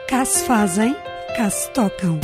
Cá se fazem, cá se tocam.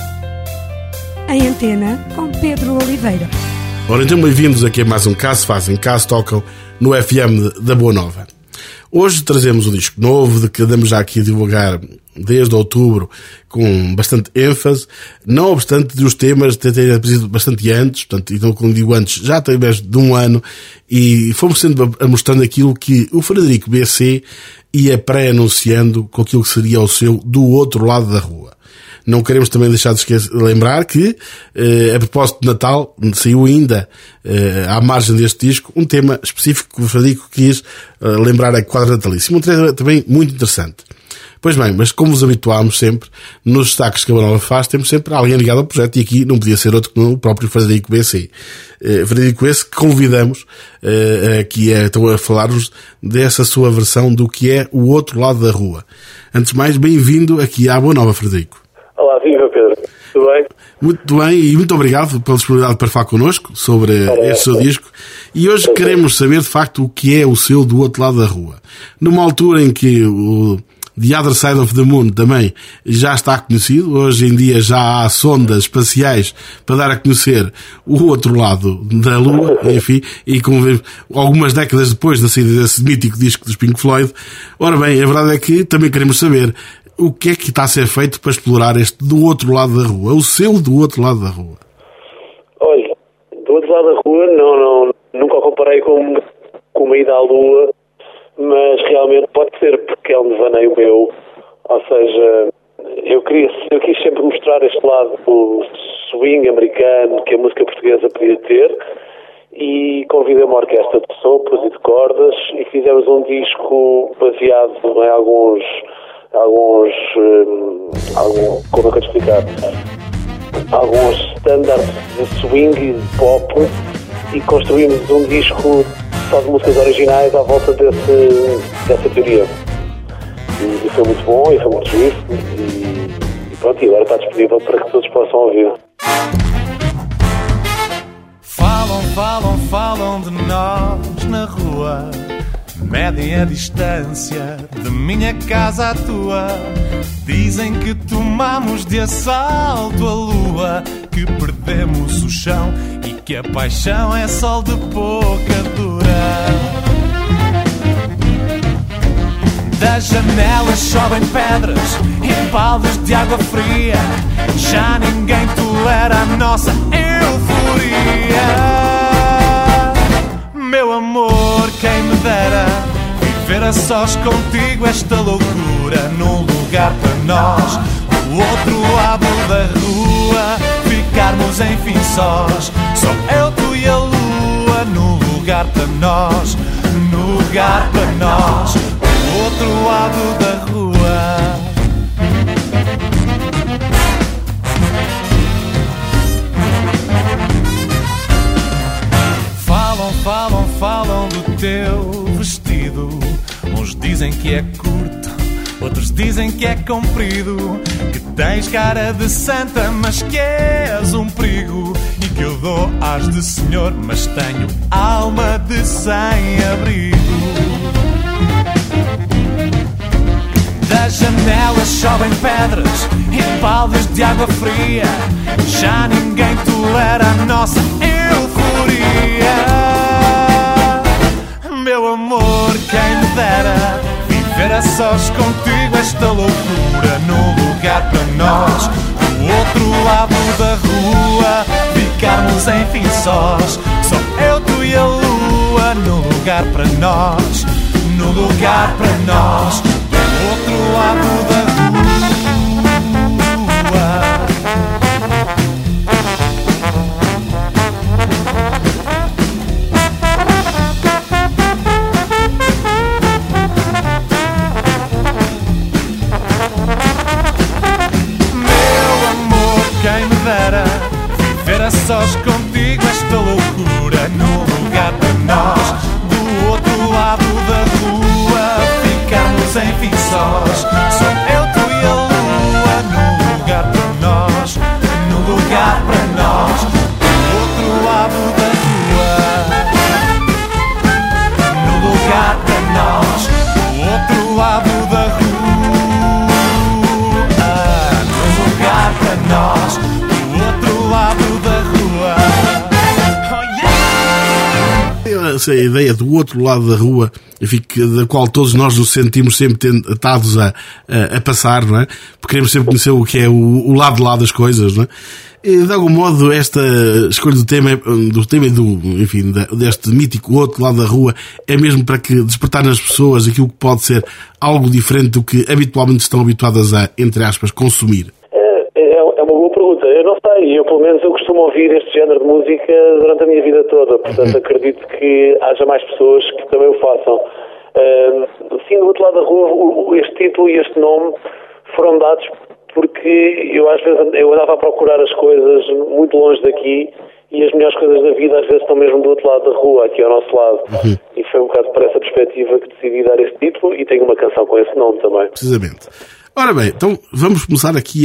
Em Antena, com Pedro Oliveira. Ora, então bem-vindos aqui a mais um Cá se fazem, cá se tocam no FM da Boa Nova. Hoje trazemos um disco novo, de que andamos já aqui a divulgar desde outubro com bastante ênfase, não obstante de os temas terem aparecido bastante antes, portanto, então, como digo antes, já tem mais de um ano, e fomos sempre mostrando aquilo que o Frederico BC ia pré-anunciando com aquilo que seria o seu Do Outro Lado da Rua. Não queremos também deixar de lembrar que, a propósito de Natal, saiu ainda, à margem deste disco, um tema específico que o Frederico quis lembrar a quadra natalícia. Um tema também muito interessante. Pois bem, mas como vos habituámos sempre, nos destaques que a Boa Nova faz, temos sempre alguém ligado ao projeto, e aqui não podia ser outro que o próprio Frederico BC. Frederico esse que convidamos aqui então a falar-nos dessa sua versão do que é o outro lado da rua. Antes de mais, bem-vindo aqui à Boa Nova, Frederico. Olá, viva Pedro, tudo bem? Muito bem, e muito obrigado pela disponibilidade para falar connosco sobre este seu disco. E hoje queremos saber, de facto, o que é o seu Do Outro Lado da Rua. Numa altura em que o The Other Side of the Moon também já está conhecido, hoje em dia já há sondas espaciais para dar a conhecer o outro lado da Lua, enfim, e com algumas décadas depois da saída desse mítico disco dos Pink Floyd. Ora bem, a verdade é que também queremos saber o que é que está a ser feito para explorar este do outro lado da rua, o seu do outro lado da rua. Olha, do outro lado da rua nunca o comparei com uma ida à Lua, mas realmente pode ser porque é um devaneio meu, ou seja, eu quis sempre mostrar este lado do swing americano que a música portuguesa podia ter, e convidei uma orquestra de sopros e de cordas e fizemos um disco baseado em alguns como é que eu te explicar? Alguns standards de swing e de pop, e construímos um disco só de músicas originais à volta dessa teoria. E foi muito bom, e foi muito giro, e pronto, e agora está disponível para que todos possam ouvir. Falam de nós na rua, medem a distância de minha casa à tua. Dizem que tomamos de assalto a lua, que perdemos o chão e que a paixão é sol de pouca dura. Das janelas chovem pedras e baldes de água fria. Já ninguém tolera a nossa euforia. Meu amor, quem me dera viver a sós contigo esta loucura, num lugar para nós, do outro lado da rua, ficarmos enfim sós, só eu, tu e a lua, num lugar para nós, no lugar para nós, do outro lado da rua. Falam do teu vestido. Uns dizem que é curto, outros dizem que é comprido, que tens cara de santa, mas que és um perigo, e que eu dou as de senhor, mas tenho alma de sem-abrigo. Das janelas chovem pedras e baldes de água fria. Já ninguém tolera a nossa euforia. Meu amor, quem me dera viver a sós contigo esta loucura, num lugar para nós, do outro lado da rua, ficarmos enfim sós, só eu, tu e a lua, num lugar para nós, no lugar para nós, do outro lado da rua. Sós contigo esta loucura, num lugar para nós, do outro lado da rua, ficarmos enfim sós, só eu, tu e a lua, num lugar para nós, no lugar para nós, do outro lado da rua, no lugar para nós, do outro lado da rua. a ideia do outro lado da rua, enfim, da qual todos nós nos sentimos sempre tentados a passar, não é? Porque queremos sempre conhecer o que é o lado de lá das coisas, não é? E, de algum modo, esta escolha do tema enfim, deste mítico outro lado da rua é mesmo para que despertar nas pessoas aquilo que pode ser algo diferente do que habitualmente estão habituadas a, entre aspas, consumir. É uma boa pergunta. Eu não sei, eu costumo ouvir este género de música durante a minha vida toda, portanto acredito que haja mais pessoas que também o façam. Sim, do outro lado da rua, este título e este nome foram dados porque eu às vezes eu andava a procurar as coisas muito longe daqui e as melhores coisas da vida às vezes estão mesmo do outro lado da rua, aqui ao nosso lado. E foi um bocado por essa perspectiva que decidi dar este título e tenho uma canção com esse nome também. Precisamente. Ora bem, então vamos começar aqui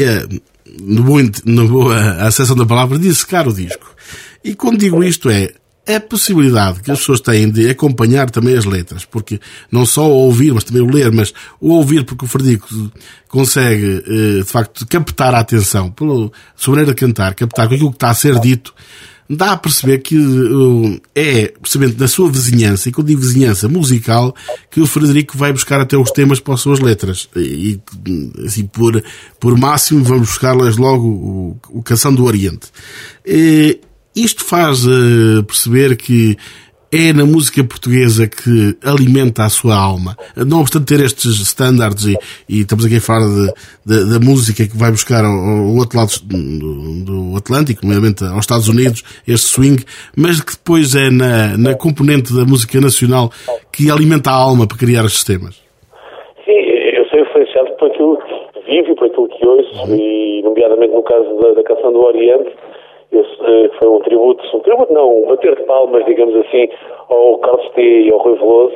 a acessão da palavra, dissecar o disco. E quando digo isto a possibilidade que as pessoas têm de acompanhar também as letras, porque não só o ouvir, mas também o ler, mas o ouvir porque o Frederico consegue, de facto, captar a atenção, pelo sobreira cantar, captar com aquilo que está a ser dito, dá a perceber que é precisamente na sua vizinhança, e quando digo vizinhança musical, que o Frederico vai buscar até os temas para as suas letras. E assim, por máximo, vamos buscar-las logo o Canção do Oriente. Isto faz perceber que é na música portuguesa que alimenta a sua alma. Não obstante ter estes standards e estamos aqui a falar da música que vai buscar ao outro lado do Atlântico, nomeadamente aos Estados Unidos, este swing, mas que depois é na componente da música nacional que alimenta a alma para criar estes temas. Sim, eu sou influenciado por aquilo que vivo e por aquilo que ouço, e nomeadamente no caso da Canção do Oriente, foi um tributo não, um bater de palmas, digamos assim, ao Carlos T e ao Rui Veloso.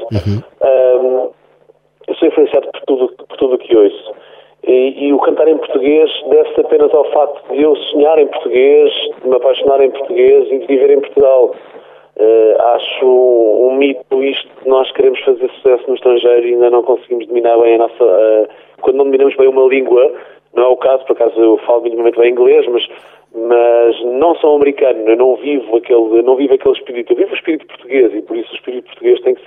Eu sou influenciado por tudo o que ouço. E o cantar em português deve-se apenas ao facto de eu sonhar em português, de me apaixonar em português e de viver em Portugal. Acho um mito isto de nós queremos fazer sucesso no estrangeiro e ainda não conseguimos dominar bem a nossa... quando não dominamos bem uma língua, não é o caso, por acaso eu falo minimamente bem inglês, mas não sou americano, eu não vivo aquele espírito, eu vivo o espírito português e por isso o espírito português tem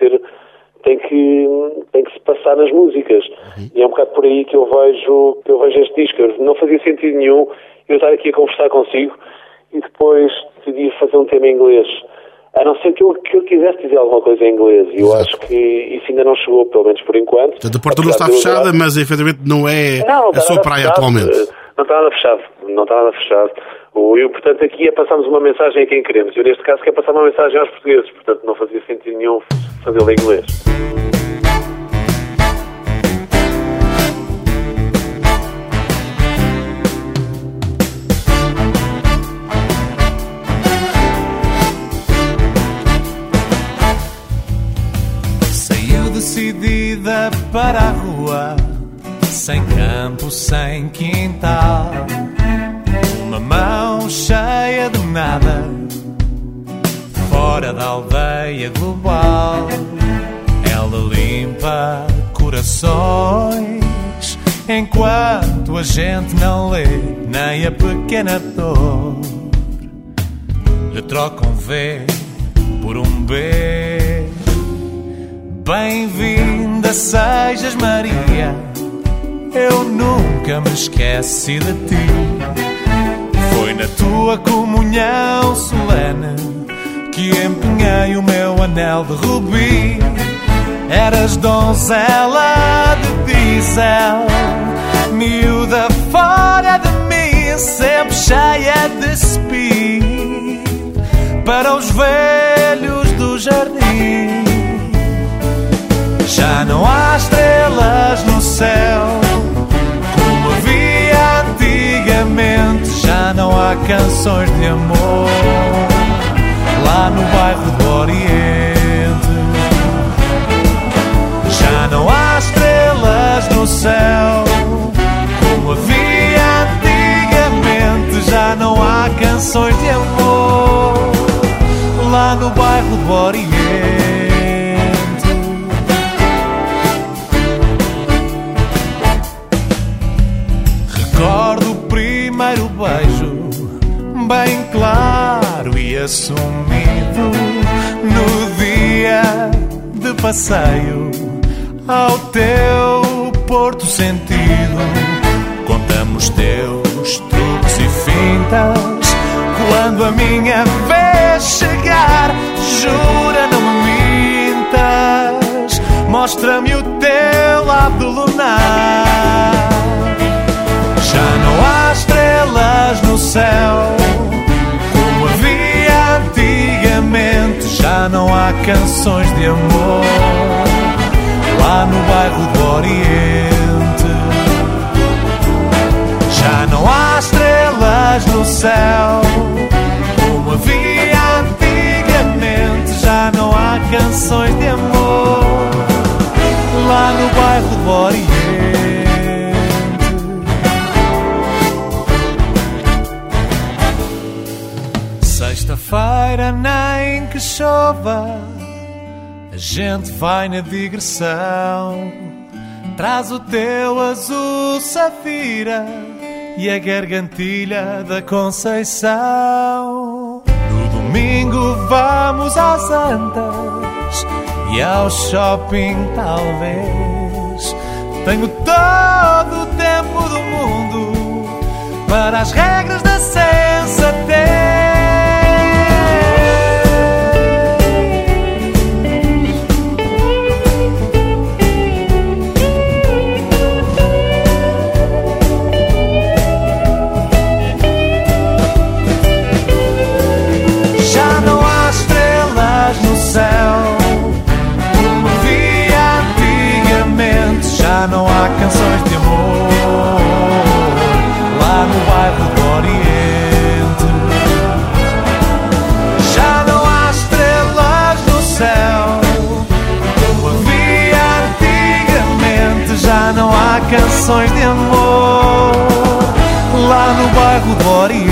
que se passar nas músicas. E é um bocado por aí que eu vejo este disco. Não fazia sentido nenhum eu estar aqui a conversar consigo e depois decidir fazer um tema em inglês, a não ser que eu quisesse dizer alguma coisa em inglês, e eu acho que isso ainda não chegou, pelo menos por enquanto. Portanto, a porta não está fechada, mas efetivamente não é a sua praia atualmente. Não está nada fechado. Eu, portanto, aqui é passarmos uma mensagem a quem queremos. Eu, neste caso, quero passar uma mensagem aos portugueses, portanto, não fazia sentido nenhum fazê-lo em inglês. Saiu decidida para a rua, sem campo, sem quintal, uma mão cheia de nada, fora da aldeia global. Ela limpa corações, enquanto a gente não lê nem a pequena dor. Lhe troca um V por um B. Bem-vinda sejas, Maria, eu nunca me esqueci de ti. Foi na tua comunhão solene que empenhei o meu anel de rubi. Eras donzela de diesel, miúda fora de mim, sempre cheia de speed para os velhos do jardim. Já não há estrelas no céu como havia antigamente, já não há canções de amor lá no bairro do Oriente. Já não há estrelas no céu como havia antigamente, já não há canções de amor lá no bairro do Oriente. Recordo o primeiro beijo, bem claro e assumido, no dia passeio ao teu Porto Sentido. Contamos teus truques e fintas. Quando a minha vez chegar, jura não me mintas. Mostra-me o teu lado lunar. Já não há estrelas no céu como havia antigamente. Já não há canções de amor lá no bairro do Oriente. Já não há estrelas no céu como havia antigamente. Já não há canções de amor lá no bairro do Oriente. Sexta-feira nem que chova, a gente vai na digressão. Traz o teu azul safira e a gargantilha da Conceição. No domingo vamos às Antas e ao shopping talvez. Tenho todo o tempo do mundo para as regras da sensatez. Já não há canções de amor lá no bairro do Oriente. Já não há estrelas no céu como havia antigamente. Já não há canções de amor lá no bairro do Oriente.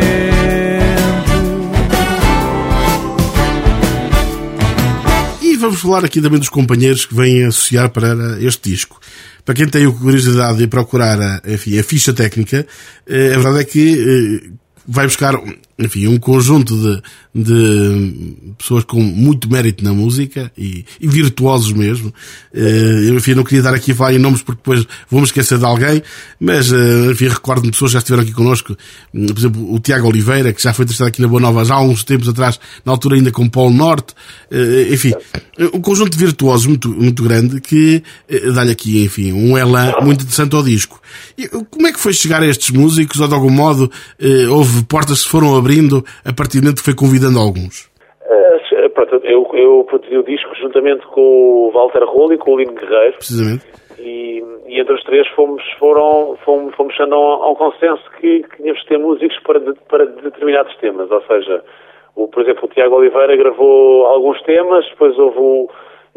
E vamos falar aqui também dos companheiros que vêm associar para este disco. Para quem tem curiosidade de procurar a ficha técnica, a verdade é que vai buscar, enfim, um conjunto de pessoas com muito mérito na música e virtuosos mesmo. Eu, enfim, não queria dar aqui a falar em nomes porque depois vou-me esquecer de alguém, mas, enfim, recordo-me de pessoas que já estiveram aqui connosco, por exemplo, o Tiago Oliveira, que já foi entrevistado aqui na Boa Nova já há uns tempos atrás, na altura ainda com o Polo Norte. Enfim, um conjunto de virtuosos muito, muito grande que dá-lhe aqui, enfim, um elan muito interessante ao disco. E como é que foi chegar a estes músicos? Ou de algum modo houve portas que se foram abrindo a partir do momento que foi convidando alguns? Pronto, eu produzi o disco juntamente com o Walter Rolo e com o Lino Guerreiro. Precisamente. E entre os três fomos chegando a um consenso que tínhamos que ter músicos para determinados temas. Ou seja, por exemplo, o Tiago Oliveira gravou alguns temas, depois houve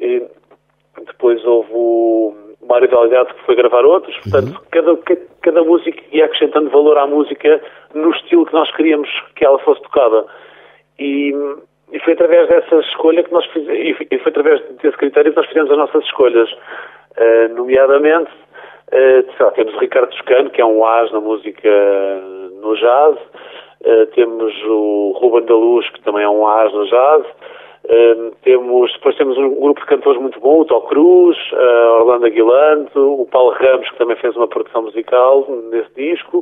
o Mário Delgado que foi gravar outros. Portanto, cada música ia acrescentando valor à música no estilo que nós queríamos que ela fosse tocada. E foi através dessa escolha que nós fizemos, e foi através desse critério que nós fizemos as nossas escolhas. Nomeadamente, temos o Ricardo Toscano, que é um as na música no jazz. Temos o Ruben da Luz, que também é um as no jazz. Depois temos um grupo de cantores muito bom, o Tó Cruz, Orlando Aguilanto, o Paulo Ramos, que também fez uma produção musical nesse disco.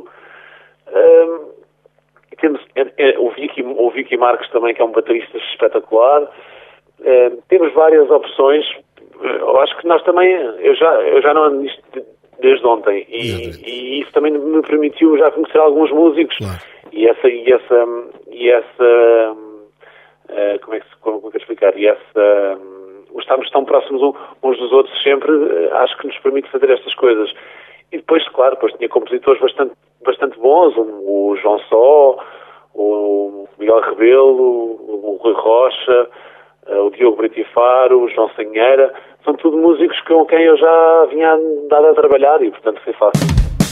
Temos o Vicky Marques também, que é um baterista espetacular. Temos várias opções. Eu acho que nós também, eu já não ando nisto desde ontem e isso também me permitiu já conhecer alguns músicos. Claro. E essa como é que eu explicar? Estarmos tão próximos uns dos outros sempre, acho que nos permite fazer estas coisas. E depois, claro, tinha compositores bastante bons, o João Só, o Miguel Rebelo, o Rui Rocha, o Diogo Brito e Faro, o João Sanheira. São tudo músicos com quem eu já vinha andado a trabalhar e, portanto, foi fácil.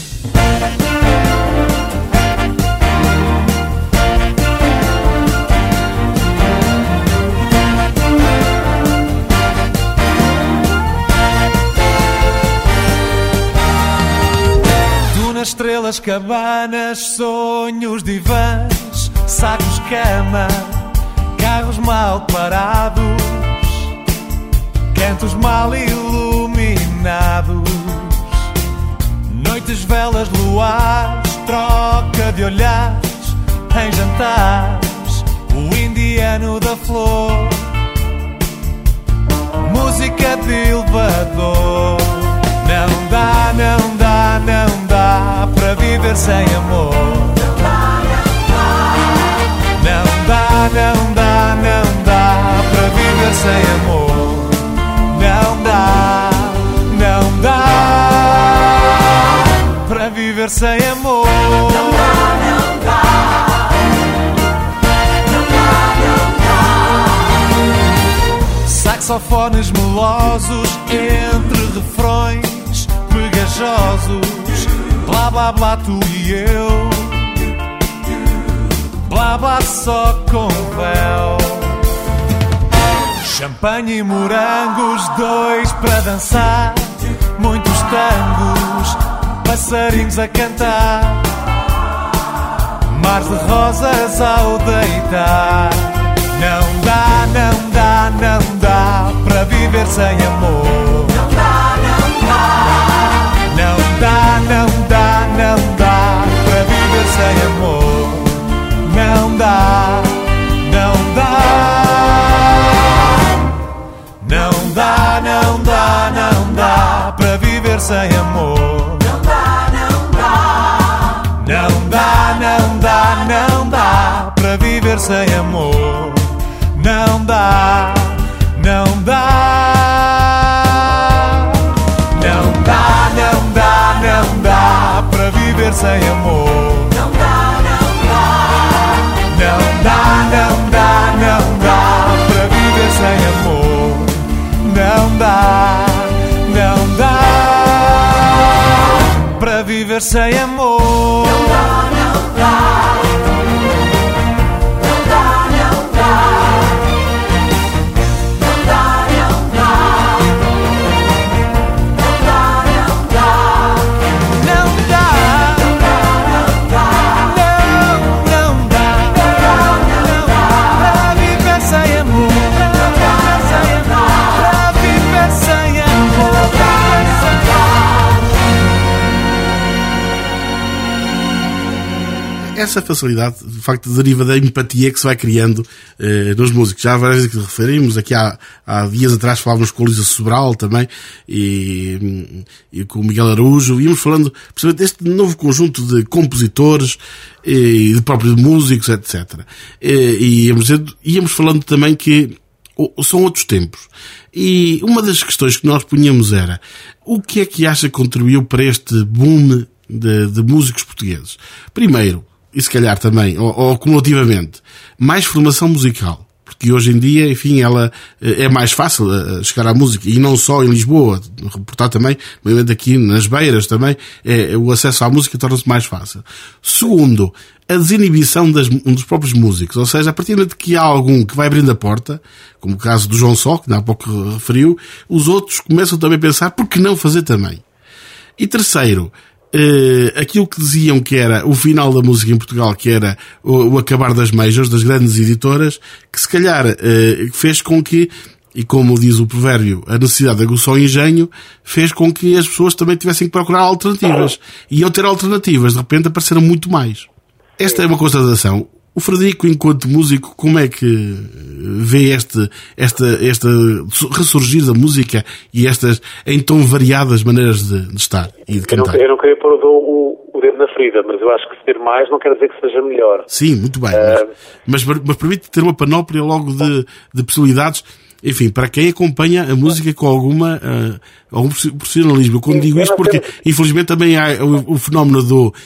Estrelas, cabanas, sonhos, divãs, sacos, cama, carros mal parados. cantos mal iluminados, noites, velas, luares, troca de olhares em jantares, o indiano da flor, música de elevador. Não dá, não dá, não dá para viver sem amor. Não dá, não dá, não dá para viver sem amor. Não dá, não dá para viver sem amor. Não dá, não dá. Não dá, não dá. Saxofones melosos entre refrões pegajosos. Blá, blá, blá, tu e eu. Blá, blá, só com véu. Champanhe e morangos, dois para dançar. Muitos tangos, passarinhos a cantar. Mares de rosas ao deitar. Não dá, não dá, não dá para viver sem amor. Não dá, não dá. Não dá, não dá, não dá para viver sem amor. Não dá, não dá. Não dá, não dá, não dá para viver sem amor. Não dá, não dá. Não dá, não dá, não dá para viver sem amor. Não dá, não dá. Não dá, não dá, não dá para viver sem amor. Não dá, não dá. Não dá, não dá, não dá para viver sem amor. Não dá, não dá para viver sem amor. Não dá, não dá. Não dá, não dá. Não dá, não dá. Não dá, não dá. Não dá, não dá. Não dá, não dá. Para viver sem amor. Essa facilidade, de facto, deriva da empatia que se vai criando nos músicos. Já há várias vezes que referimos, aqui há dias atrás falávamos com o Luísa Sobral também, e com o Miguel Araújo, íamos falando precisamente deste novo conjunto de compositores e de próprios músicos, etc. E íamos falando também que são outros tempos. E uma das questões que nós punhamos era: o que é que acha que contribuiu para este boom de músicos portugueses? Primeiro, e se calhar também, ou cumulativamente, mais formação musical. Porque hoje em dia, enfim, ela é mais fácil chegar à música, e não só em Lisboa, reportar também, obviamente aqui nas Beiras também, o acesso à música torna-se mais fácil. Segundo, a desinibição dos próprios músicos, ou seja, a partir de que há algum que vai abrindo a porta, como o caso do João Só, que há pouco referiu, os outros começam também a pensar, por que não fazer também? E terceiro, aquilo que diziam que era o final da música em Portugal, que era o acabar das majors, das grandes editoras, que se calhar fez com que, e como diz o provérbio, a necessidade aguçou o engenho, fez com que as pessoas também tivessem que procurar alternativas. E ao ter alternativas, de repente apareceram muito mais. Esta é uma constatação. O Frederico, enquanto músico, como é que vê este ressurgir da música e estas em tão variadas maneiras de estar e de cantar? Eu não queria pôr o dedo na ferida, mas eu acho que ter mais não quer dizer que seja melhor. Sim, muito bem. Mas permite ter uma panóplia logo de possibilidades. Enfim, para quem acompanha a música com algum profissionalismo. Eu quando digo isto porque, infelizmente, também há o fenómeno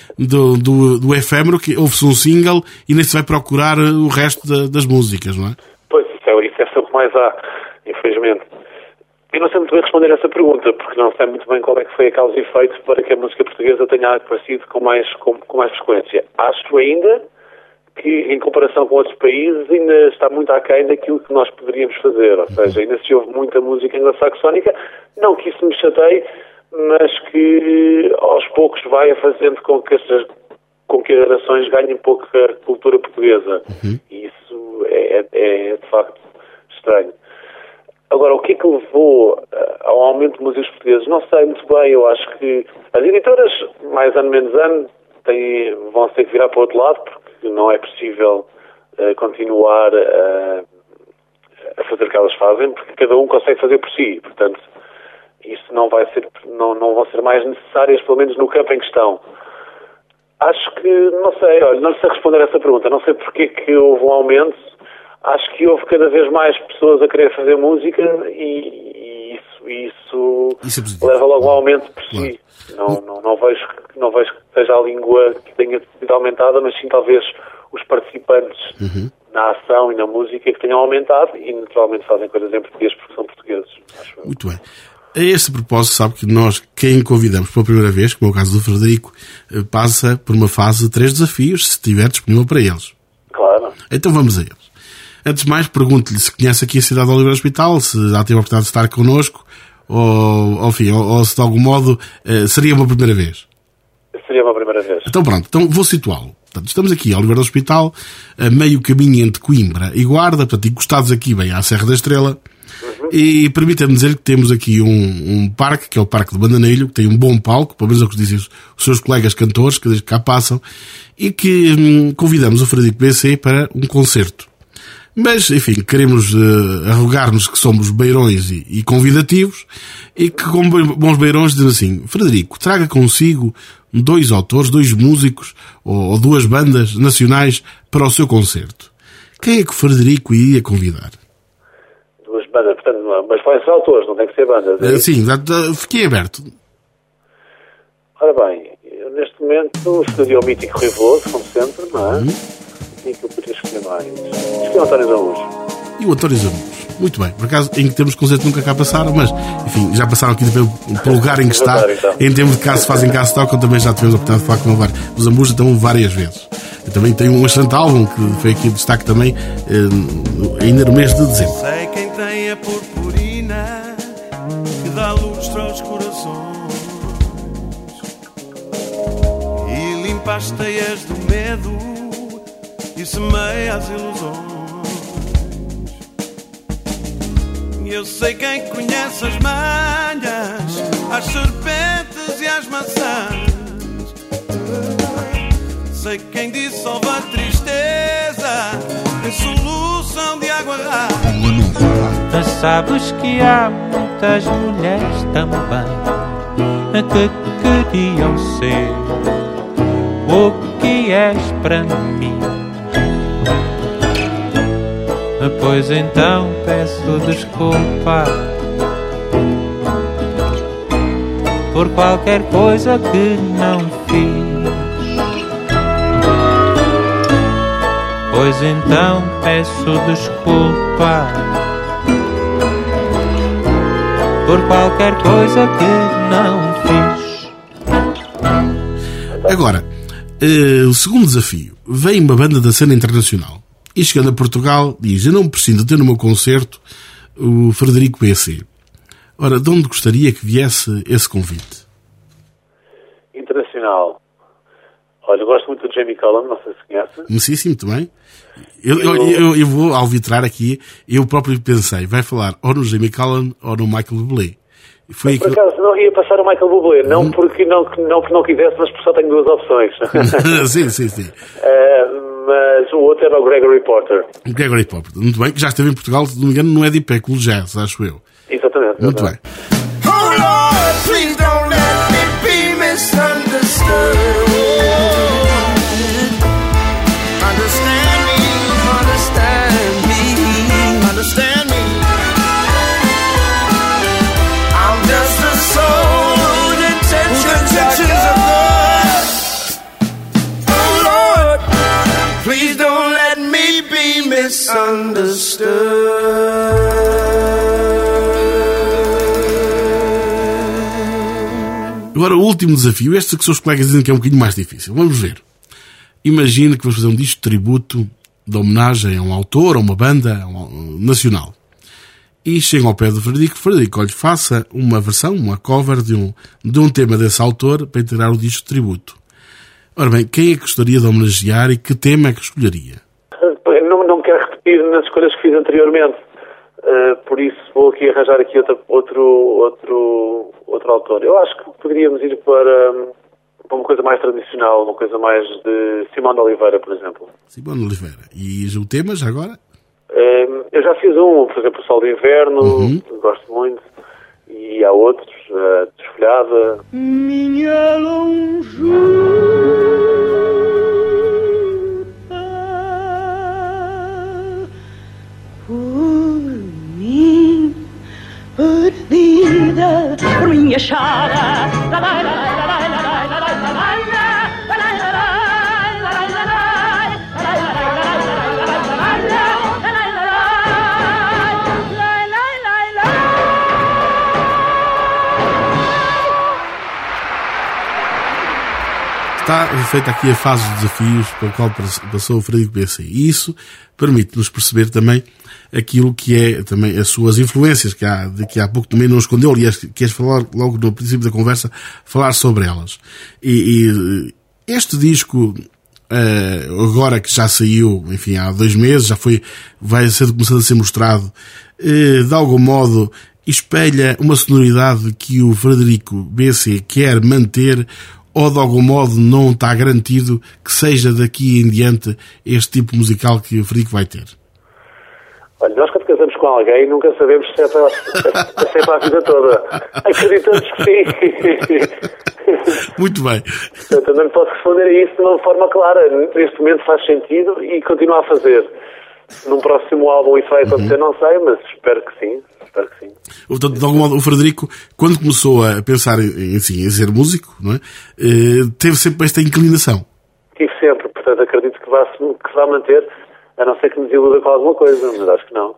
do efêmero, que ouve-se um single e nem se vai procurar o resto das músicas, não é? Pois, isso é sempre mais há, infelizmente. Eu não sei muito bem responder a essa pergunta, porque não sei muito bem qual é que foi a causa e efeito para que a música portuguesa tenha aparecido com mais frequência. Acho ainda que, em comparação com outros países, ainda está muito aquém daquilo que nós poderíamos fazer. Ou seja, ainda se ouve muita música anglo-saxónica, não que isso me chateie, mas que aos poucos vai fazendo com que as gerações ganhem um pouco a cultura portuguesa. E isso é de facto estranho. Agora, o que é que levou ao aumento de músicos portugueses? Não sei muito bem. Eu acho que as editoras, mais ano menos ano, vão ter que virar para o outro lado, porque não é possível continuar a fazer o que elas fazem, porque cada um consegue fazer por si. Portanto, isso não vão ser mais necessárias, pelo menos no campo em questão. Acho que, não sei, olha, não sei responder a essa pergunta. Não sei porque que houve um aumento. Acho que houve cada vez mais pessoas a querer fazer música e isso leva logo a um aumento por si. Não vejo que seja a língua que tenha sido aumentada, mas sim talvez os participantes na ação e na música que tenham aumentado e naturalmente fazem coisas em português porque são portugueses. Muito bem. A este propósito, sabe que nós, quem convidamos pela primeira vez, como é o caso do Frederico, passa por uma fase de 3 desafios, se estiver disponível para eles. Claro. Então vamos a eles. Antes de mais, pergunto-lhe se conhece aqui a cidade de Oliveira Hospital, se já teve a oportunidade de estar connosco, ou se de algum modo seria uma primeira vez. Seria uma primeira vez. Então pronto, vou situá-lo. Portanto, estamos aqui a Oliveira Hospital, a meio caminho entre Coimbra e Guarda, portanto, encostados aqui bem à Serra da Estrela. E permita-me dizer que temos aqui um parque, que é o Parque de Bandanelho, que tem um bom palco, pelo menos é o que dizem os seus colegas cantores, que cá passam, e que convidamos o Frederico BC para um concerto. Mas, enfim, queremos arrogar-nos que somos beirões e convidativos, e que, como bons beirões, dizemos assim: Frederico, traga consigo 2 autores, 2 músicos, ou 2 bandas nacionais para o seu concerto. Quem é que o Frederico iria convidar? 2 bandas, portanto, mas podem ser autores, não tem que ser bandas. Sim, fiquei aberto. Ora bem, eu, neste momento seria o mítico Rui Veloso, como sempre, não é? Quem é que eu poderia escolher mais? Escolhi o António Zambujo. E o António Zambujo. Muito bem. Por acaso, em termos de concerto nunca cá passaram, mas, enfim, já passaram aqui pelo lugar em que está. Então. Em termos de caso fazem caso tocam, também já tivemos a oportunidade de falar com o Zambujo, então várias vezes. Eu também tenho um excelente álbum, que foi aqui o destaque também, ainda no mês de dezembro. Sei quem tem a purpurina que dá lustre aos corações e limpa as teias do medo e semeia as ilusões. Eu sei quem conhece as manhas, as serpentes e as maçãs. Sei quem dissolve a tristeza em solução de água rasa. Mas sabes que há muitas mulheres também que queriam ser o que és para mim. Pois então peço desculpa por qualquer coisa que não fiz. Pois então peço desculpa por qualquer coisa que não fiz. Agora, o segundo desafio. Vem uma banda da cena internacional e, chegando a Portugal, diz: eu não preciso ter no meu concerto o Frederico BC. Ora, de onde gostaria que viesse esse convite? Internacional. Olha, eu gosto muito do Jamie Cullum, não sei se conhece. Sim, muito bem. Eu vou, ao vitrar aqui, eu próprio pensei, vai falar ou no Jamie Cullum ou no Michael Bublé. Por acaso não ia passar o Michael Bublé, não porque não quisesse, mas porque só tenho 2 opções. Sim. Mas o outro era o Gregory Porter. Gregory Porter, muito bem, que já esteve em Portugal, se não me engano, no Eddie Peck, o Jazz, acho eu. Exatamente. Muito bem. Oh Lord, please don't let me be misunderstood. Understand me. I'm just a soul whose intentions are good. Oh Lord, please don't let me be misunderstood. Agora, o último desafio, este que os seus colegas dizem que é um bocadinho mais difícil. Vamos ver. Imagine que vamos fazer um disco de tributo, de homenagem a um autor, a uma banda nacional. E chegam ao pé do Frederico. Frederico, olha, faça uma versão, uma cover de um tema desse autor para integrar o disco de tributo. Ora bem, quem é que gostaria de homenagear e que tema é que escolheria? Não quero repetir nas escolhas que fiz anteriormente. Por isso vou aqui arranjar aqui outro autor. Eu acho que poderíamos ir para uma coisa mais tradicional, uma coisa mais de Simão de Oliveira, por exemplo. Simão de Oliveira. E o tema, já agora? Eu já fiz por exemplo, o Sol de Inverno, gosto muito, e há outros, Desfolhada. Minha longura por mim, perdida por minha chara. Está feita aqui a fase de desafios pelo qual passou o Frederico Bessé. E isso permite-nos perceber também aquilo que é também as suas influências, que há pouco também não escondeu, aliás, queres falar logo no princípio da conversa, falar sobre elas. E este disco, agora que já saiu, enfim, há 2 meses, vai ser começando a ser mostrado, de algum modo espelha uma sonoridade que o Frederico Bessé quer manter, ou de algum modo não está garantido que seja daqui em diante este tipo musical que o Frederico vai ter? Olha, nós quando casamos com alguém nunca sabemos se é para a vida toda. Acreditamos que sim. Muito bem. Eu também posso responder a isso de uma forma clara. Neste momento faz sentido e continua a fazer. Num próximo álbum isso vai acontecer, não sei, mas espero que sim. Portanto, de algum modo, o Frederico, quando começou a pensar em ser músico, não é? Teve sempre esta inclinação. Tive sempre, portanto acredito que vá manter, a não ser que me desiluda com alguma coisa, mas acho que não.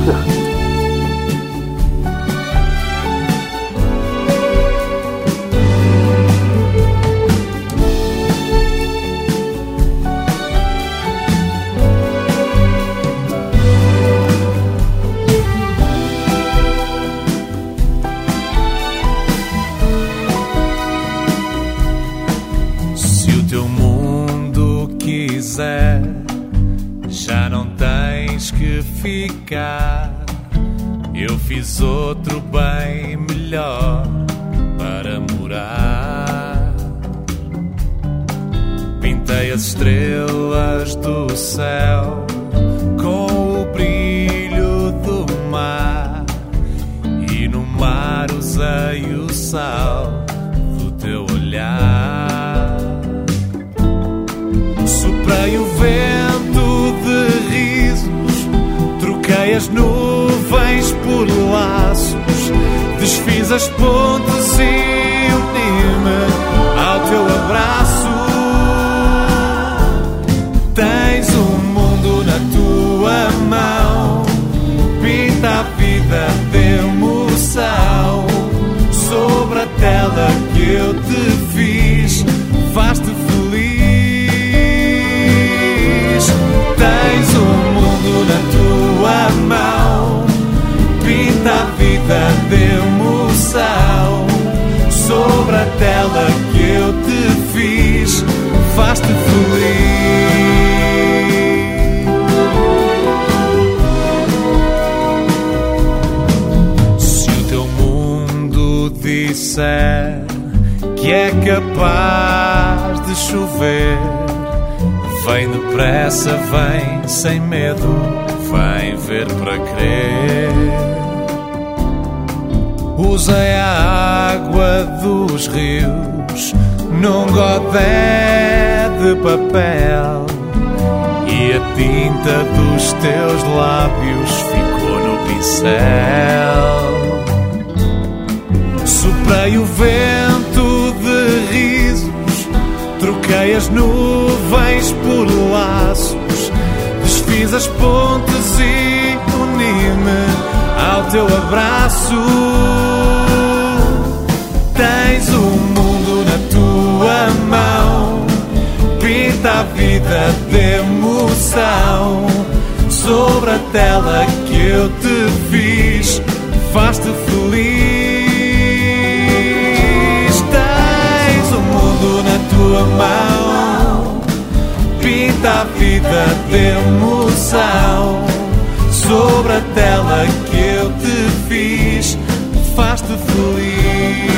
Já não tens que ficar. Eu fiz outro bem melhor para morar. Pintei as estrelas do céu com o brilho do mar, e no mar usei o sal do teu olhar. Soprei o vento de risos, troquei as nuvens por laços, desfiz as pontes e uni-me ao teu abraço. Tens o mundo na tua mão, pinta a vida de emoção. Sobre a tela que eu te fiz, faz-te feliz. Tens o mundo na tua mão, pinta a vida de emoção. Sobre a tela que eu te fiz, faz-te feliz. Se o teu mundo disser que é capaz de chover, vem depressa, vem sem medo, vem ver para crer. Usei a água dos rios num godé de papel, e a tinta dos teus lábios ficou no pincel. Soprei o vento de risos, troquei as nuvens por laços, desfiz as pontes e uni-me ao teu abraço. Tens o mundo na tua mão, pinta a vida de emoção. Sobre a tela que eu te fiz, faz-te feliz. Tens o mundo na tua mão, pinta a vida de emoção. sobre a tela que eu te fiz, faz-te feliz.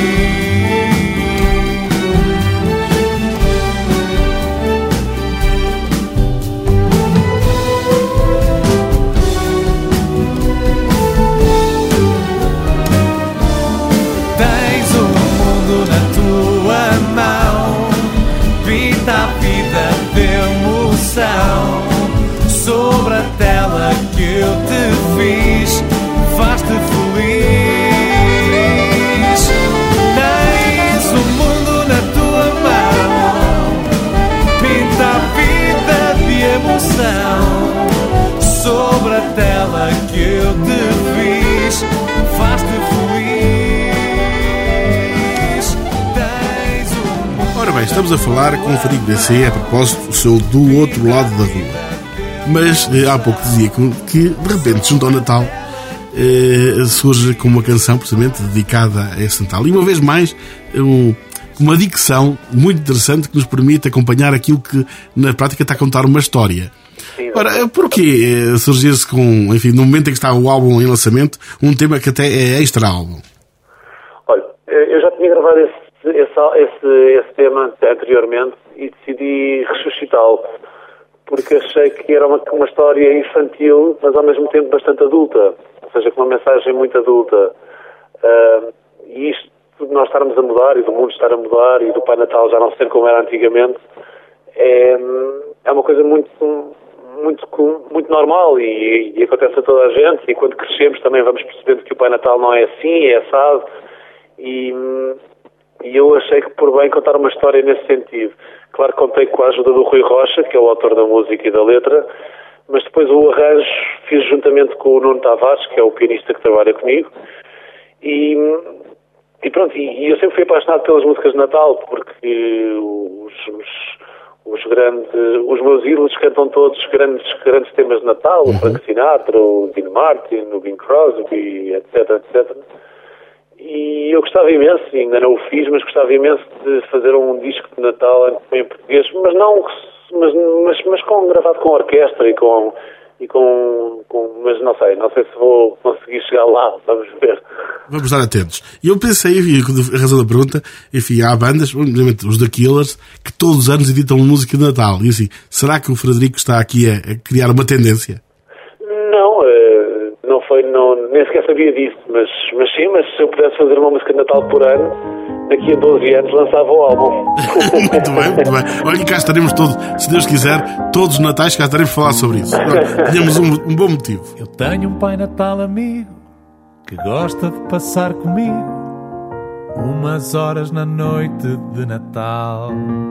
Tens o mundo na tua mão, pinta a vida de emoção sobre a tela que eu te fiz, faz-te feliz. Tens o mundo na tua mão, pinta a vida de emoção sobre a tela que eu te fiz, faz-te feliz. Tens o mundo. Ora bem, estamos a falar com o Frederico DC a propósito do seu Do Outro Lado da Rua. Mas há pouco dizia que de repente, junto ao Natal, surge com uma canção precisamente dedicada a esse Natal. E uma vez mais, uma dicção muito interessante que nos permite acompanhar aquilo que na prática está a contar uma história. Ora, porquê surgir-se com, enfim, no momento em que está o álbum em lançamento, um tema que até é extra-álbum? Olha, eu já tinha gravado esse tema anteriormente e decidi ressuscitá-lo, porque achei que era uma história infantil, mas ao mesmo tempo bastante adulta, ou seja, com uma mensagem muito adulta. E isto de nós estarmos a mudar, e do mundo estar a mudar, e do Pai Natal já não ser como era antigamente, é uma coisa muito normal e acontece a toda a gente, e quando crescemos também vamos percebendo que o Pai Natal não é assim, é assado, e eu achei que por bem contar uma história nesse sentido. Claro que contei com a ajuda do Rui Rocha, que é o autor da música e da letra, mas depois o arranjo fiz juntamente com o Nuno Tavares, que é o pianista que trabalha comigo, e pronto, e eu sempre fui apaixonado pelas músicas de Natal, porque os meus ídolos cantam todos grandes temas de Natal, o Frank Sinatra, o Dean Martin, o Bing Crosby, etc. E eu gostava imenso, ainda não o fiz, mas gostava imenso de fazer um disco de Natal em português, mas gravado com orquestra mas não sei se vou conseguir chegar lá, vamos ver. Vamos estar atentos. E eu pensei, a razão da pergunta, enfim, há bandas, obviamente os The Killers, que todos os anos editam música de Natal. E assim, será que o Frederico está aqui a criar uma tendência? Não, nem sequer sabia disso, mas sim, mas se eu pudesse fazer uma música de Natal por ano, daqui a 12 anos lançava o álbum. Muito bem. Olha, e cá estaremos todos, se Deus quiser, todos os Natais cá estaremos a falar sobre isso. Tínhamos um bom motivo. Eu tenho um Pai Natal amigo que gosta de passar comigo umas horas na noite de Natal.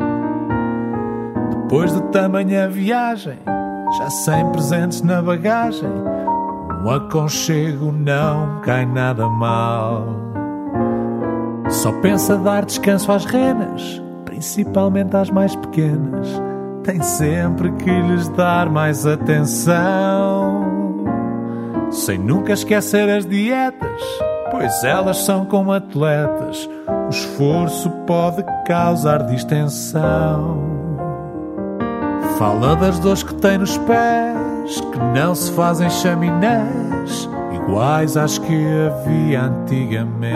Depois de tamanha viagem, já sem presentes na bagagem, um aconchego não cai nada mal. Só pensa dar descanso às renas, principalmente às mais pequenas. Tem sempre que lhes dar mais atenção, sem nunca esquecer as dietas, pois elas são como atletas. O esforço pode causar distensão. Fala das dores que tem nos pés, que não se fazem chaminés iguais às que havia antigamente.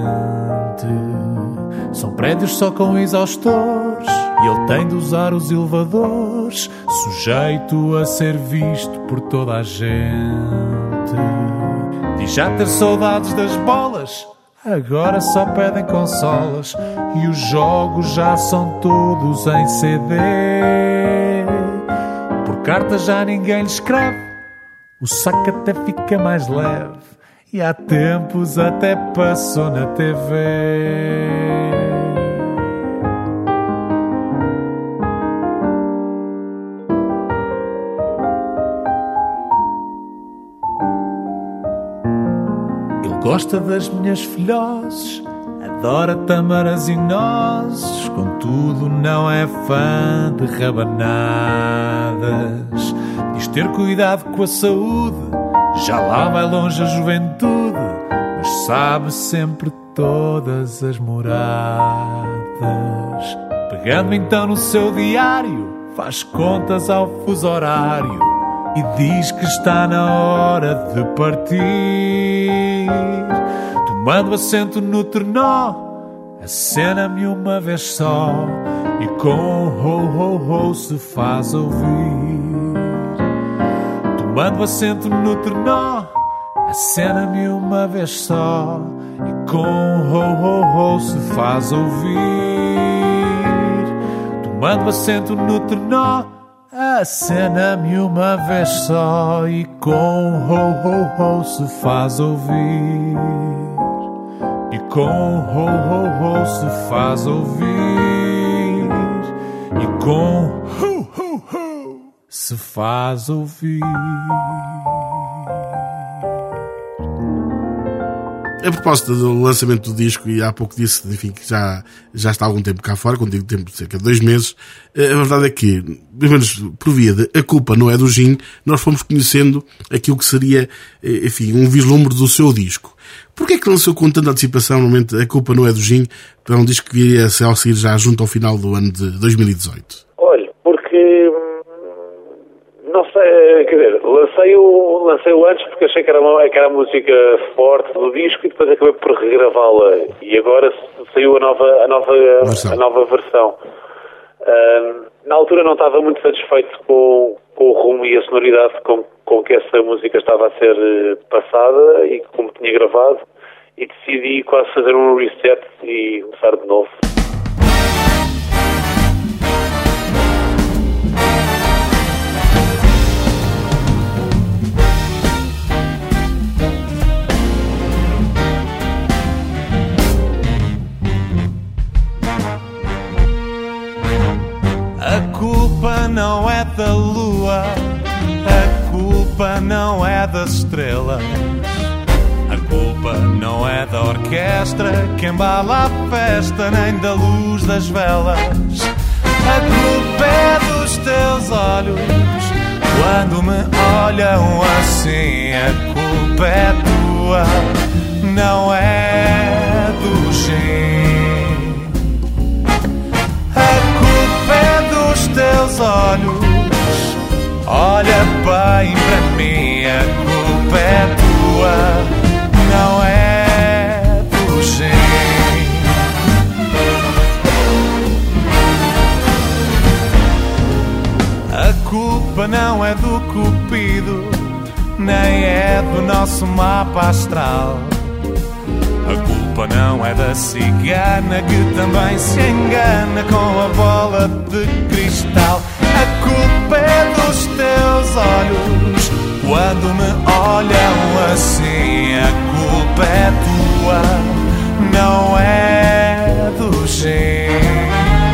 São prédios só com exaustores e ele tem de usar os elevadores, sujeito a ser visto por toda a gente. Diz já ter saudades das bolas, agora só pedem consolas, e os jogos já são todos em CD. Por carta já ninguém lhe escreve, o saco até fica mais leve, e há tempos até passou na TV. Ele gosta das minhas filhoses, adora tâmaras e nozes, contudo não é fã de rabanadas. Diz ter cuidado com a saúde, já lá vai longe a juventude, mas sabe sempre todas as moradas. Pegando então no seu diário, faz contas ao fuso horário, e diz que está na hora de partir. Tomando assento no trenó, acena-me uma vez só e com ho-ho-ho se faz ouvir. Tomando assento no trenó, acena-me uma vez só e com ho-ho-ho se faz ouvir. Tomando assento no trenó, acena-me uma vez só e com ho-ho-ho se faz ouvir. E com ho-ho-ho se faz ouvir. E com ho-ho-ho se faz ouvir. A propósito do lançamento do disco, e há pouco disse, enfim, que já está há algum tempo cá fora, quando digo tempo, cerca de 2 meses, a verdade é que, pelo menos por via de A Culpa Não É do Gin, nós fomos conhecendo aquilo que seria, enfim, um vislumbre do seu disco. Porquê é que lançou com tanta antecipação, normalmente, A Culpa Não É do Gin, para um disco que viria a sair já junto ao final do ano de 2018? Olha, porque... não sei, quer dizer, lancei-o antes porque achei que era a música forte do disco e depois acabei por regravá-la e agora saiu a nova versão. Na altura não estava muito satisfeito com o rumo e a sonoridade com que essa música estava a ser passada e como tinha gravado, e decidi quase fazer um reset e começar de novo. A culpa não é da lua, a culpa não é das estrelas, a culpa não é da orquestra que embala a festa, nem da luz das velas. A culpa é dos teus olhos quando me olham assim. A culpa é tua, não é do gin. A culpa é dos teus olhos, olha bem para mim. A culpa é tua, não é do gin. A culpa não é do cupido, nem é do nosso mapa astral. A culpa não é da cigana que também se engana com a bola de cristal. A culpa é dos teus olhos quando me olham assim. A culpa é tua, não é do gin.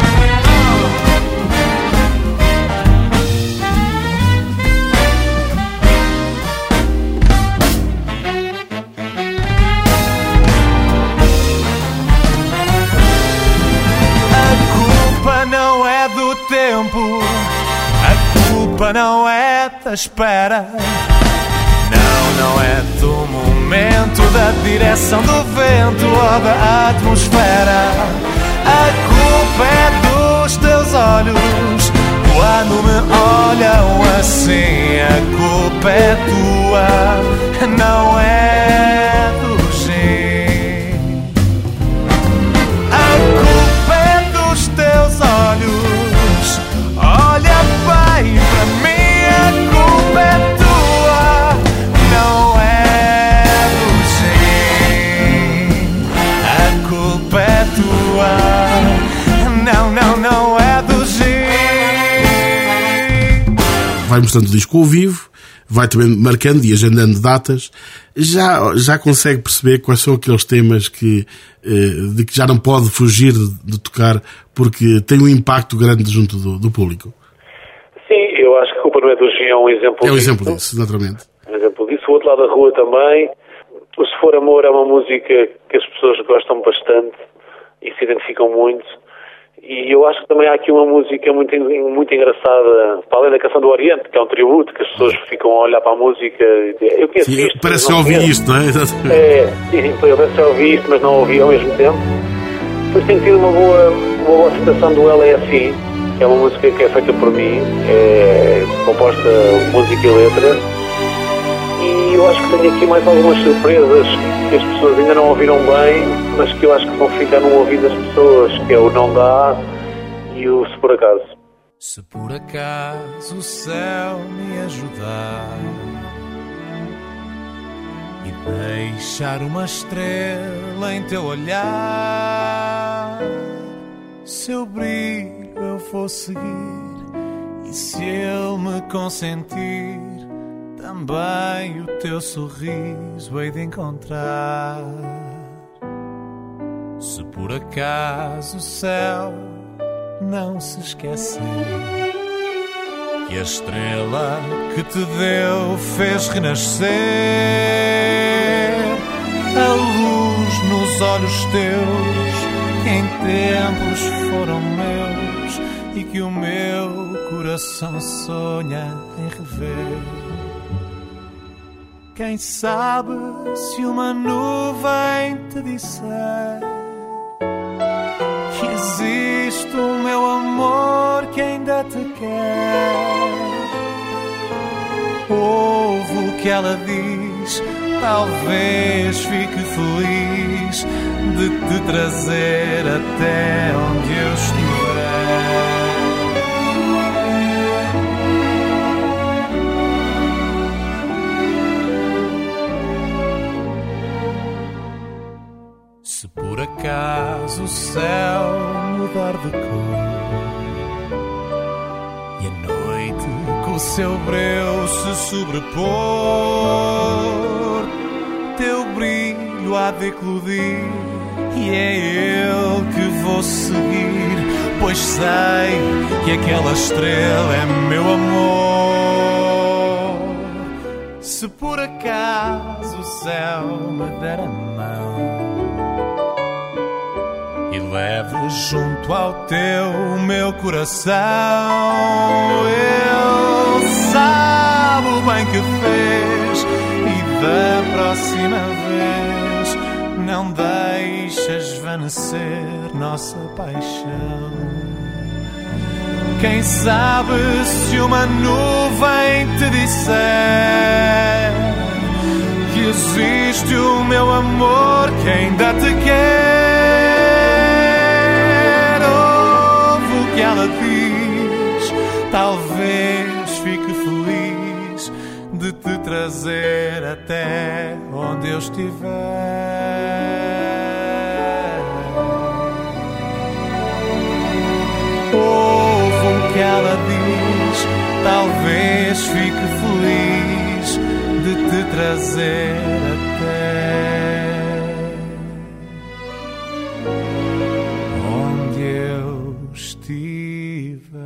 Não é do tempo, a culpa não é da espera, não é do momento, da direção do vento ou da atmosfera. A culpa é dos teus olhos quando me olham assim. A culpa é tua, não é do gin. A culpa é dos teus olhos, olha bem para mim. A culpa é tua, não é do gin. A culpa é tua, não é do gin. Vai mostrando o disco ao vivo, vai também marcando e agendando datas. Já consegue perceber quais são aqueles temas de que já não pode fugir de tocar porque tem um impacto grande junto do público? Sim, eu acho que a Culpa Não É do Gin é um exemplo disso. É um exemplo disso, naturalmente. Um exemplo disso. O Outro Lado da Rua também. O Se For Amor é uma música que as pessoas gostam bastante e se identificam muito. E eu acho que também há aqui uma música muito engraçada, para além da Canção do Oriente, que é um tributo, que as pessoas ficam a olhar para a música e eu conheço isto. Parece ouvir isto, não é? Sim, eu parece ouvir isto, mas não ouvi ao mesmo tempo. Depois tenho tido uma boa aceitação do LFI, É uma música que é feita por mim, é composta música e letra, e eu acho que tenho aqui mais algumas surpresas que as pessoas ainda não ouviram bem, mas que eu acho que vão ficar no ouvido das pessoas, que é o Não Dá e o Se Por Acaso. Se por acaso o céu me ajudar e deixar uma estrela em teu olhar, seu brilho eu vou seguir, e se ele me consentir, também o teu sorriso hei de encontrar. Se por acaso o céu não se esquecer que a estrela que te deu fez renascer a luz nos olhos teus, que em tempos foram meus e que o meu coração sonha em rever. Quem sabe se uma nuvem te disser que existe o meu amor que ainda te quer, ouve o que ela diz, talvez fique feliz de te trazer até onde eu estiver. Se por acaso o céu mudar de cor e a noite com o seu breu se sobrepor, teu brilho há de eclodir e é ele que vou seguir, pois sei que aquela estrela é meu amor. Se por acaso o céu me der a mão e leve junto ao teu o meu coração, ele sabe o bem que fez e da próxima vez não deixas esvanecer nossa paixão. Quem sabe se uma nuvem te disser que existe o meu amor que ainda te quer, que ela diz, talvez fique feliz de te trazer até onde eu estiver. Ouve o que ela diz, talvez fique feliz de te trazer até onde eu estiver.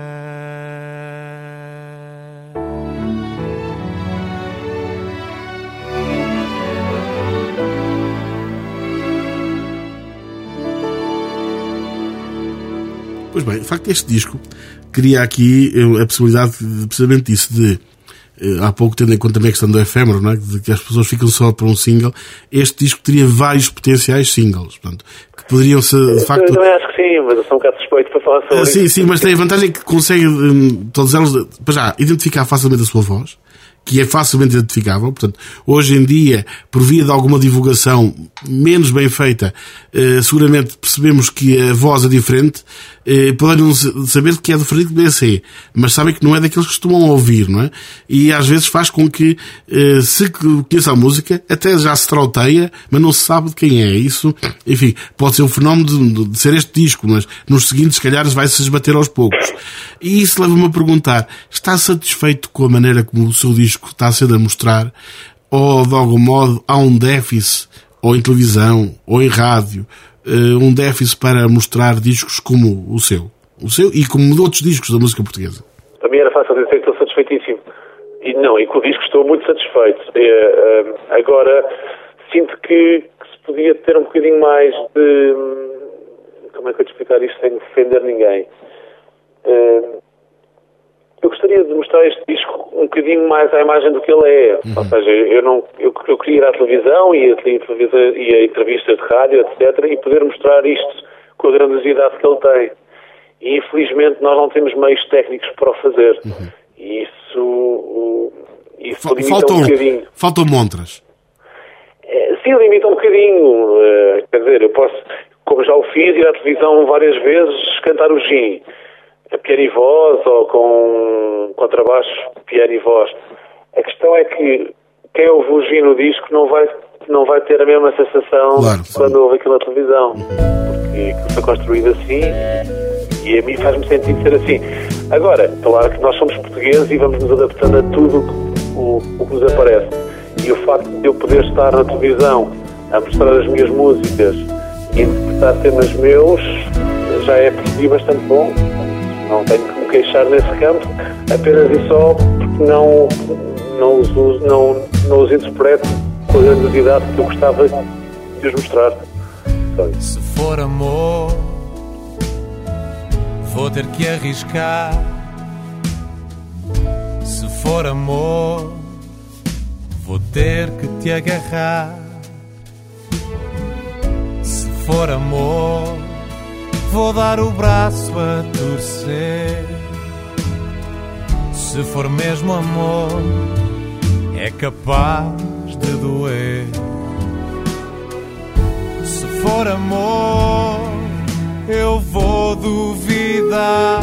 Pois bem, de facto este disco cria aqui a possibilidade de, precisamente disso, de há pouco, tendo em conta também a questão do efêmero, não é? De que as pessoas ficam só por um single, este disco teria vários potenciais singles, portanto, que poderiam ser, de facto... Eu também acho que sim, mas eu sou um bocado suspeito para falar sobre isso. Sim, mas tem a vantagem que consegue, todos eles, para já, identificar facilmente a sua voz, que é facilmente identificável. Portanto, hoje em dia, por via de alguma divulgação menos bem feita, seguramente percebemos que a voz é diferente. Podem saber que é do Frederico BC, mas sabem que não é daqueles que costumam ouvir, não é? E às vezes faz com que, se conheça a música, até já se trauteia, mas não se sabe de quem é. Isso, enfim, pode ser o fenómeno de ser este disco, mas nos seguintes, se calhar, vai-se esbater aos poucos. E isso leva-me a perguntar, está satisfeito com a maneira como o seu disco está a ser a mostrar, ou de algum modo há um déficit, ou em televisão, ou em rádio, um déficit para mostrar discos como o seu e como de outros discos da música portuguesa? Para mim era fácil dizer que estou satisfeitíssimo. E não, e com o disco estou muito satisfeito. Agora, sinto que se podia ter um bocadinho mais de... Como é que eu te explicar isto sem ofender ninguém? Eu gostaria de mostrar este disco um bocadinho mais à imagem do que ele é. Ou seja, eu queria ir à televisão e a entrevistas de rádio, etc., e poder mostrar isto com a grandiosidade que ele tem. e infelizmente nós não temos meios técnicos para o fazer. E isso limita um bocadinho. Faltam montras. Sim, limita um bocadinho. Quer dizer, eu posso, como já o fiz, ir à televisão várias vezes cantar o gin, a piano e voz, ou com contrabaixo, piano e voz. A questão é que quem ouve o gin no disco não vai ter a mesma sensação quando ouve aquilo na televisão. Porque aquilo foi construído assim e a mim faz-me sentido ser assim. Agora, claro que nós somos portugueses e vamos nos adaptando a tudo o que nos aparece. E o facto de eu poder estar na televisão a mostrar as minhas músicas e interpretar temas meus já é por si bastante bom. Não tenho que me queixar nesse campo, apenas e só porque não os interpreto com a grandiosidade que eu gostava de os mostrar. Se for amor, vou ter que arriscar. Se for amor, vou ter que te agarrar. Se for amor, vou dar o braço a torcer. Se for mesmo amor, é capaz de doer. Se for amor, eu vou duvidar.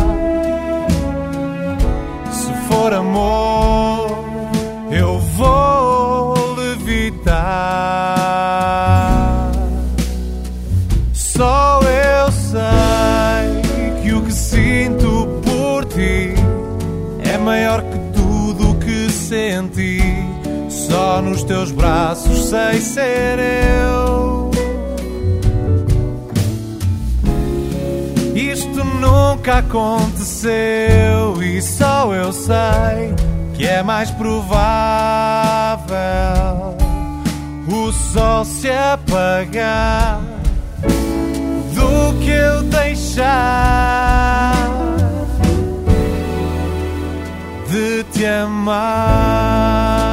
Se for amor, eu vou levitar. Só eu sei que o que sinto por ti é maior que tudo o que senti. Só nos teus braços sei ser eu. Isto nunca aconteceu e só eu sei que é mais provável o sol se apagar do que eu deixar de te amar.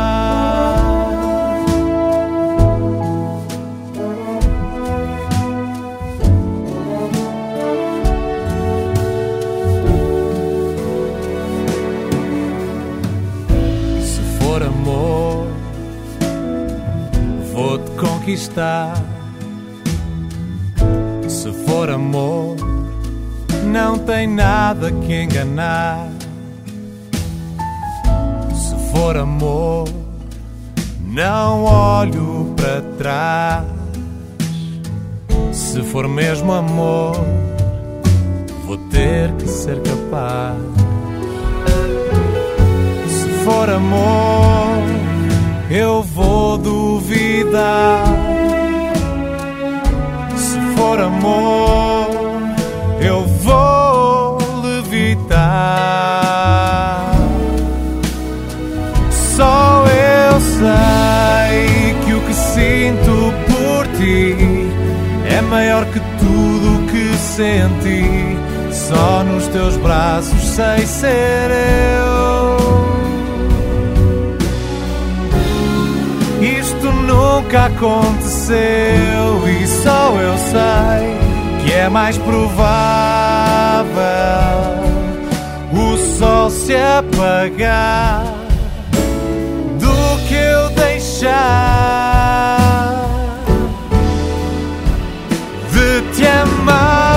Se for amor, vou-te conquistar. Se for amor, não tem nada que enganar. Se for amor, não olho para trás. Se for mesmo amor, vou ter que ser capaz. Se for amor, eu vou duvidar. Se for amor, eu vou levitar. Só eu sei que o que sinto por ti é maior que tudo o que senti. Só nos teus braços sei ser eu. Isto nunca aconteceu e só eu sei que é mais provável o sol se apagar do que eu deixar de te amar.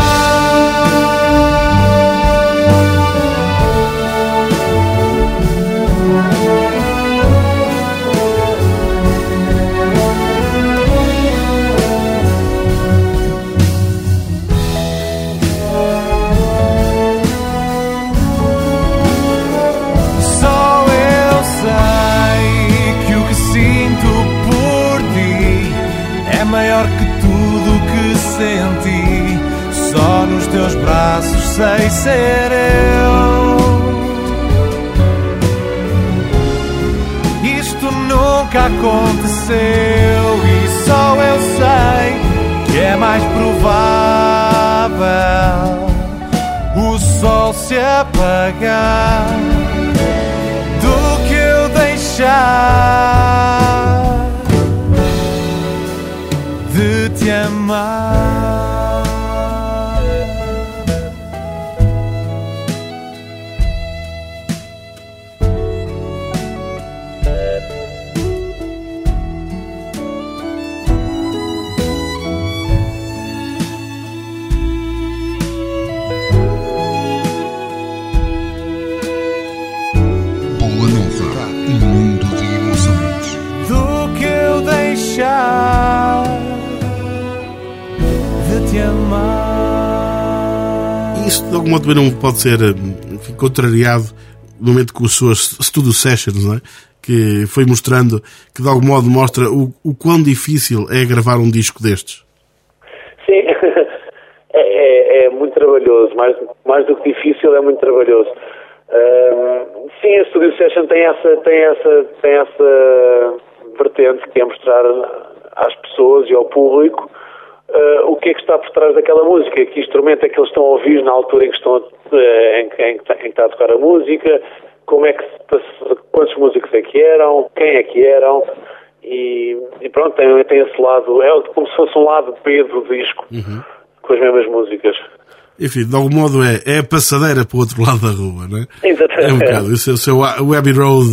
Maior que tudo o que senti. Só nos teus braços sei ser eu. Isto nunca aconteceu e só eu sei que é mais provável o sol se apagar do que eu deixar de te amar. te amar. E isso de algum modo também não pode ser contrariado no momento com as suas studio sessions, não é? Que foi mostrando, que de algum modo mostra o quão difícil é gravar um disco destes. Sim, é muito trabalhoso, mais do que difícil, é muito trabalhoso. Sim, a Studio Session tem essa vertente, que é mostrar às pessoas e ao público o que é que está por trás daquela música, que instrumento é que eles estão a ouvir na altura em que está a tocar a música, como é que quantos músicos é que eram, quem é que eram, e pronto, tem esse lado, é como se fosse um lado B do disco, com as mesmas músicas. Enfim, de algum modo é a passadeira para o outro lado da rua, não é? Exatamente. É um bocado, isso é o seu Abbey Road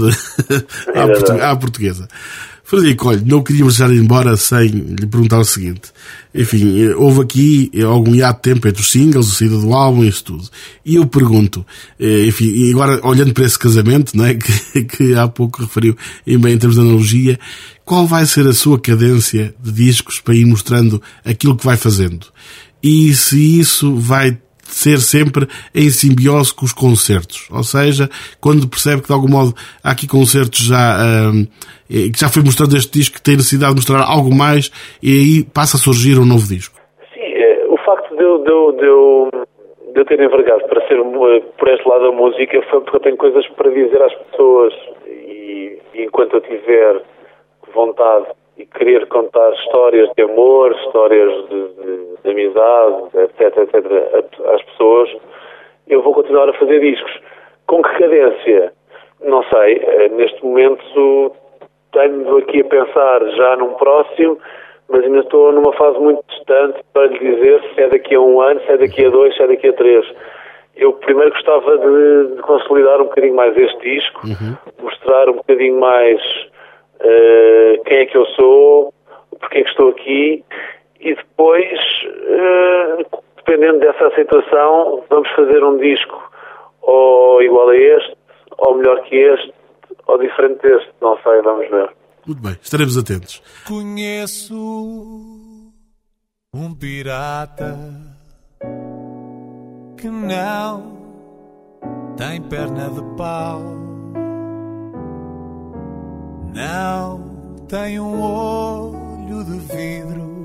à portuguesa. Frederico, olha, não queríamos deixar ir embora sem lhe perguntar o seguinte. Enfim, houve aqui algum hiato de tempo entre os singles, a saída do álbum e isso tudo. E eu pergunto, enfim, e agora olhando para esse casamento, não é, que há pouco referiu em termos de analogia, qual vai ser a sua cadência de discos para ir mostrando aquilo que vai fazendo? E se isso vai ser sempre em simbiose com os concertos, ou seja, quando percebe que de algum modo há aqui concertos que já foi mostrando este disco, que tem necessidade de mostrar algo mais, e aí passa a surgir um novo disco. Sim, o facto de eu ter envergado para ser por este lado da música foi porque eu tenho coisas para dizer às pessoas, e enquanto eu tiver vontade e querer contar histórias de amor, histórias de amizade, etc, às pessoas, eu vou continuar a fazer discos. Com que cadência? Não sei. Neste momento tenho aqui a pensar já num próximo, mas ainda estou numa fase muito distante para lhe dizer se é daqui a 1 ano, se é daqui a 2, se é daqui a 3. Eu primeiro gostava de consolidar um bocadinho mais este disco, mostrar um bocadinho mais quem é que eu sou, porque é que estou aqui, e depois, dependendo dessa aceitação, vamos fazer um disco ou igual a este, ou melhor que este, ou diferente deste, não sei, vamos ver. Muito bem, estaremos atentos. Conheço um pirata que não tem perna de pau, não tem um olho de vidro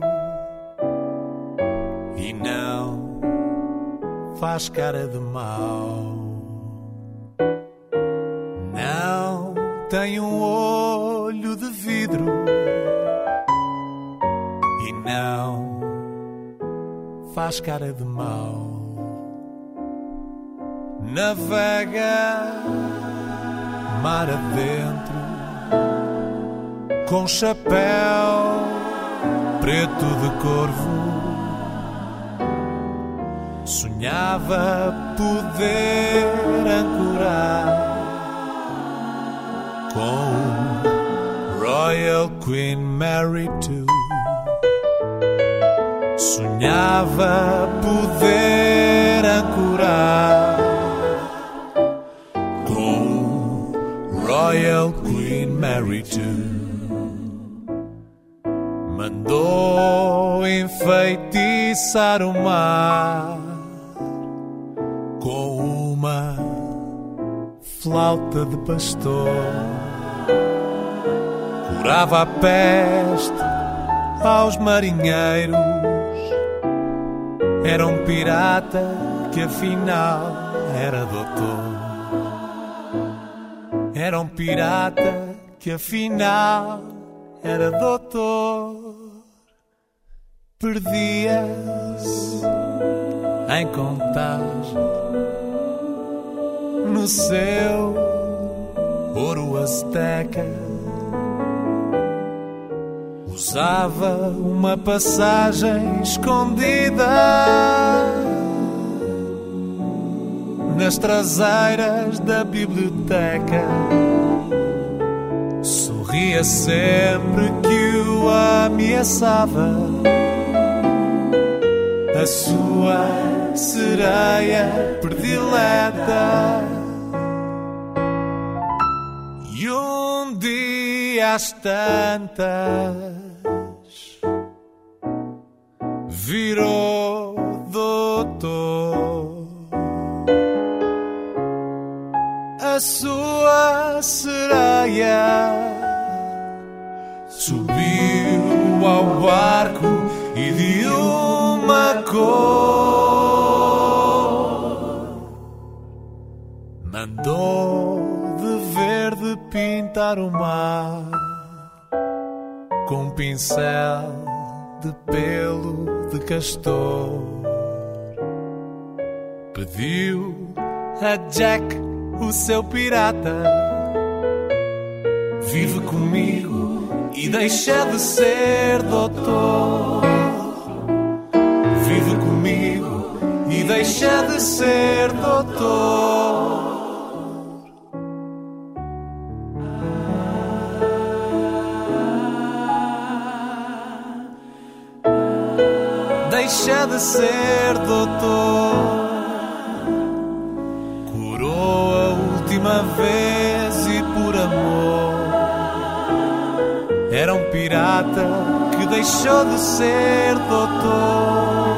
e não faz cara de mau. Não tem um olho de vidro e não faz cara de mau. Navega mar adentro com chapéu preto de corvo, sonhava poder ancorar com Royal Queen Mary II. Sonhava poder ancorar com Royal Queen Mary II. Mandou enfeitiçar o mar com uma flauta de pastor. Curava a peste aos marinheiros. Era um pirata que afinal era doutor. Era um pirata que afinal era doutor. Perdia-se em contagem no seu ouro azteca. Usava uma passagem escondida nas traseiras da biblioteca. Sorria sempre que o ameaçava a sua sereia predileta. E um dia às tantas virou doutor. A sua sereia subiu ao barco e de uma cor mandou de verde pintar o mar com um pincel de pelo de castor. Pediu a Jack, o seu pirata, vive comigo e deixa de ser doutor. Vive comigo e deixa de ser doutor. Deixa de ser doutor. Curou a última vez e por amor. Era um pirata que deixou de ser doutor.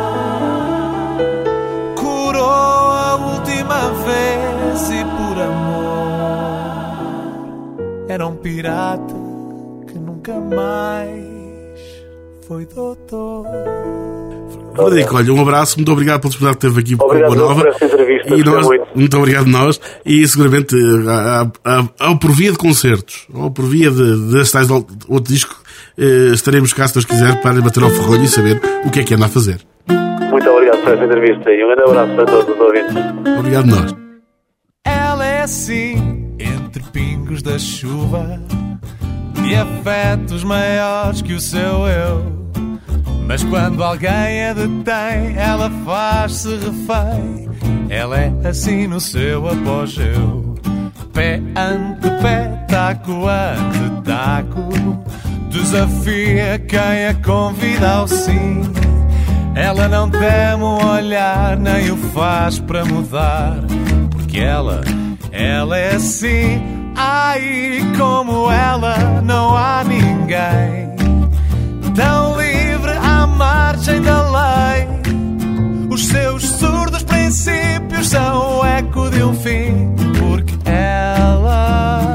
Curou a última vez e por amor. Era um pirata que nunca mais foi doutor. Frederico, olha, um abraço, muito obrigado pela disponibilidade que teve aqui com a Boa Nova. Obrigado por esta entrevista, E nós, muito obrigado nós, e seguramente ao por via de concertos, ou por via deste tais outro disco, estaremos cá, se Deus quiser, para bater ao ferrolho e saber o que é que anda a fazer. Muito obrigado por esta entrevista e um grande abraço para todos os ouvintes. Obrigado nós. Ela é assim, entre pingos da chuva, de afetos maiores que o seu eu. Mas quando alguém a detém, ela faz-se refém. Ela é assim no seu apogeu. Pé ante pé, taco ante taco, desafia quem a convida ao sim. Ela não teme o olhar, nem o faz para mudar. Porque ela é assim. Ai, como ela, não há ninguém tão livre à margem da lei. Os seus surdos princípios são o eco de um fim. Porque ela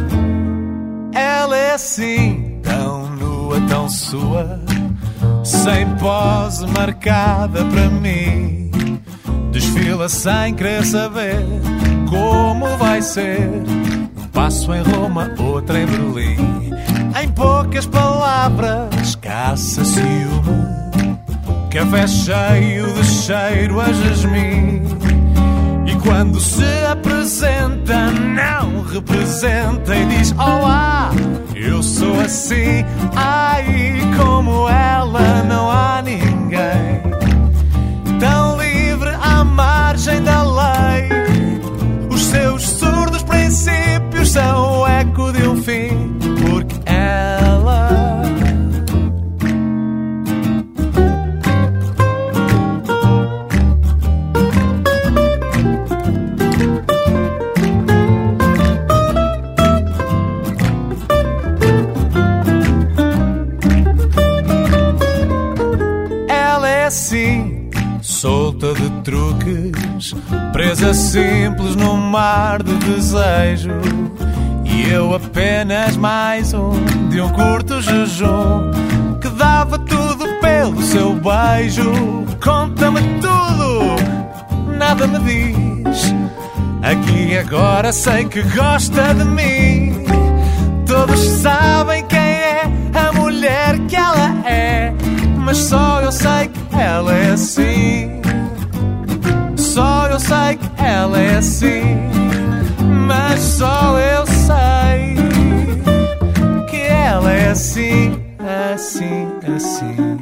é assim, tão nua, tão sua, sem pose marcada para mim. Desfila sem querer saber como vai ser. Um passo em Roma, outro em Berlim. Em poucas palavras, caça ciúme, café cheio de cheiro a jasmim. E quando se apresenta, não representa e diz: olá, eu sou assim. Ai, como ela, não há ninguém tão livre à margem da lei. Os seus surdos princípios são o eco de um fim. Porque ela é assim, solta de truques, presa simples num mar de desejo. E eu apenas mais um de um curto jejum que dava tudo pelo seu beijo. Conta-me tudo, nada me diz. Aqui agora sei que gosta de mim. Todos sabem quem é a mulher que ela é, mas só eu sei que ela é assim. Só eu sei que ela é assim. Mas só eu sei que ela é assim, assim, assim.